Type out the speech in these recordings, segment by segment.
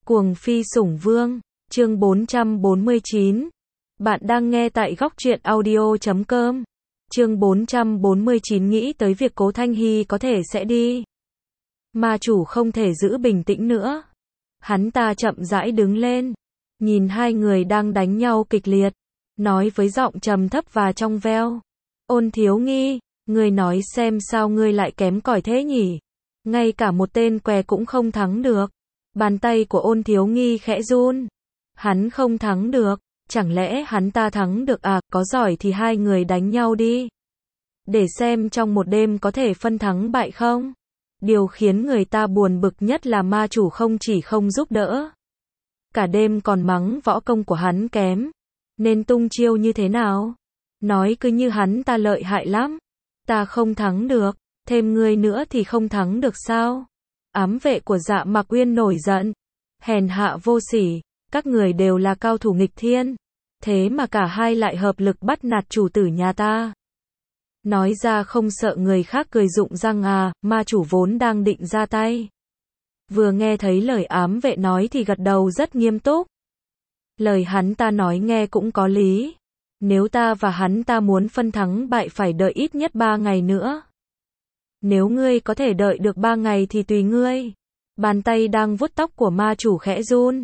Cuồng phi sủng vương, chương 449. Bạn đang nghe tại góc truyện audio.com. Chương 449 nghĩ tới việc Cố Thanh Hy có thể sẽ đi. Ma chủ không thể giữ bình tĩnh nữa. Hắn ta chậm rãi đứng lên, nhìn hai người đang đánh nhau kịch liệt, nói với giọng trầm thấp và trong veo. Ôn Thiếu Nghi, ngươi nói xem sao ngươi lại kém cỏi thế nhỉ? Ngay cả một tên què cũng không thắng được. Bàn tay của Ôn Thiếu Nghi khẽ run. Hắn không thắng được, chẳng lẽ hắn ta thắng được à? Có giỏi thì hai người đánh nhau đi, để xem trong một đêm có thể phân thắng bại không? Điều khiến người ta buồn bực nhất là ma chủ không chỉ không giúp đỡ, cả đêm còn mắng võ công của hắn kém, nên tung chiêu như thế nào? Nói cứ như hắn ta lợi hại lắm. Ta không thắng được, thêm ngươi nữa thì không thắng được sao? Ám vệ của Dạ Mạc Uyên nổi giận. Hèn hạ vô sỉ, các người đều là cao thủ nghịch thiên, thế mà cả hai lại hợp lực bắt nạt chủ tử nhà ta. Nói ra không sợ người khác cười rụng răng à? Ma chủ vốn đang định ra tay, vừa nghe thấy lời ám vệ nói thì gật đầu rất nghiêm túc. Lời hắn ta nói nghe cũng có lý. Nếu ta và hắn ta muốn phân thắng bại phải đợi ít nhất 3 ngày nữa. Nếu ngươi có thể đợi được 3 ngày thì tùy ngươi. Bàn tay đang vuốt tóc của ma chủ khẽ run.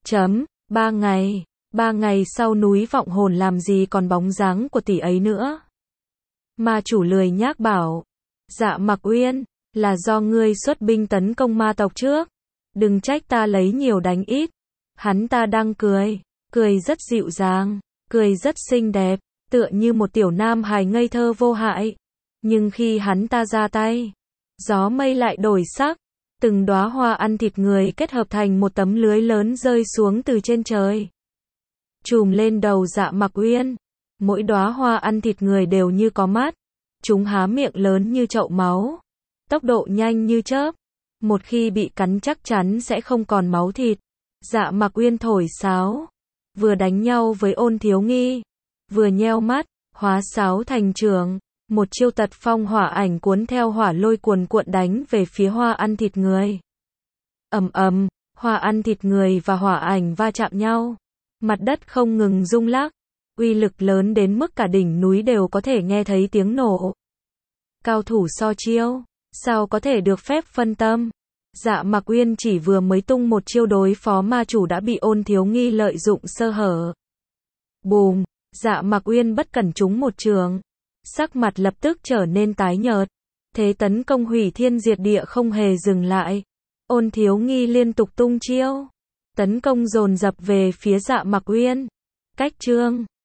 3 ngày. 3 ngày sau núi Vọng Hồn làm gì còn bóng dáng của tỷ ấy nữa. Ma chủ lười nhác bảo. Dạ Mạc Uyên, là do ngươi xuất binh tấn công ma tộc trước. Đừng trách ta lấy nhiều đánh ít. Hắn ta đang cười. Cười rất dịu dàng, cười rất xinh đẹp, tựa như một tiểu nam hài ngây thơ vô hại. Nhưng khi hắn ta ra tay, gió mây lại đổi sắc. Từng đóa hoa ăn thịt người kết hợp thành một tấm lưới lớn rơi xuống từ trên trời, trùm lên đầu Dạ Mạc Uyên. Mỗi đóa hoa ăn thịt người đều như có mắt. Chúng há miệng lớn như chậu máu, tốc độ nhanh như chớp. Một khi bị cắn chắc chắn sẽ không còn máu thịt. Dạ Mạc Uyên thổi sáo, vừa đánh nhau với Ôn Thiếu Nghi, vừa nheo mắt, hóa sáo thành trường. Một chiêu tật phong hỏa ảnh cuốn theo hỏa lôi cuồn cuộn đánh về phía hoa ăn thịt người. Ầm ầm, hoa ăn thịt người và hỏa ảnh va chạm nhau. Mặt đất không ngừng rung lắc. Uy lực lớn đến mức cả đỉnh núi đều có thể nghe thấy tiếng nổ. Cao thủ so chiêu, sao có thể được phép phân tâm? Dạ Mạc Uyên chỉ vừa mới tung một chiêu đối phó ma chủ đã bị Ôn Thiếu Nghi lợi dụng sơ hở. Bùm, Dạ Mạc Uyên bất cẩn trúng một trường. Sắc mặt lập tức trở nên tái nhợt. Thế tấn công hủy thiên diệt địa không hề dừng lại. Ôn Thiếu Nghi liên tục tung chiêu, tấn công dồn dập về phía Dạ Mạc Uyên. Cách chương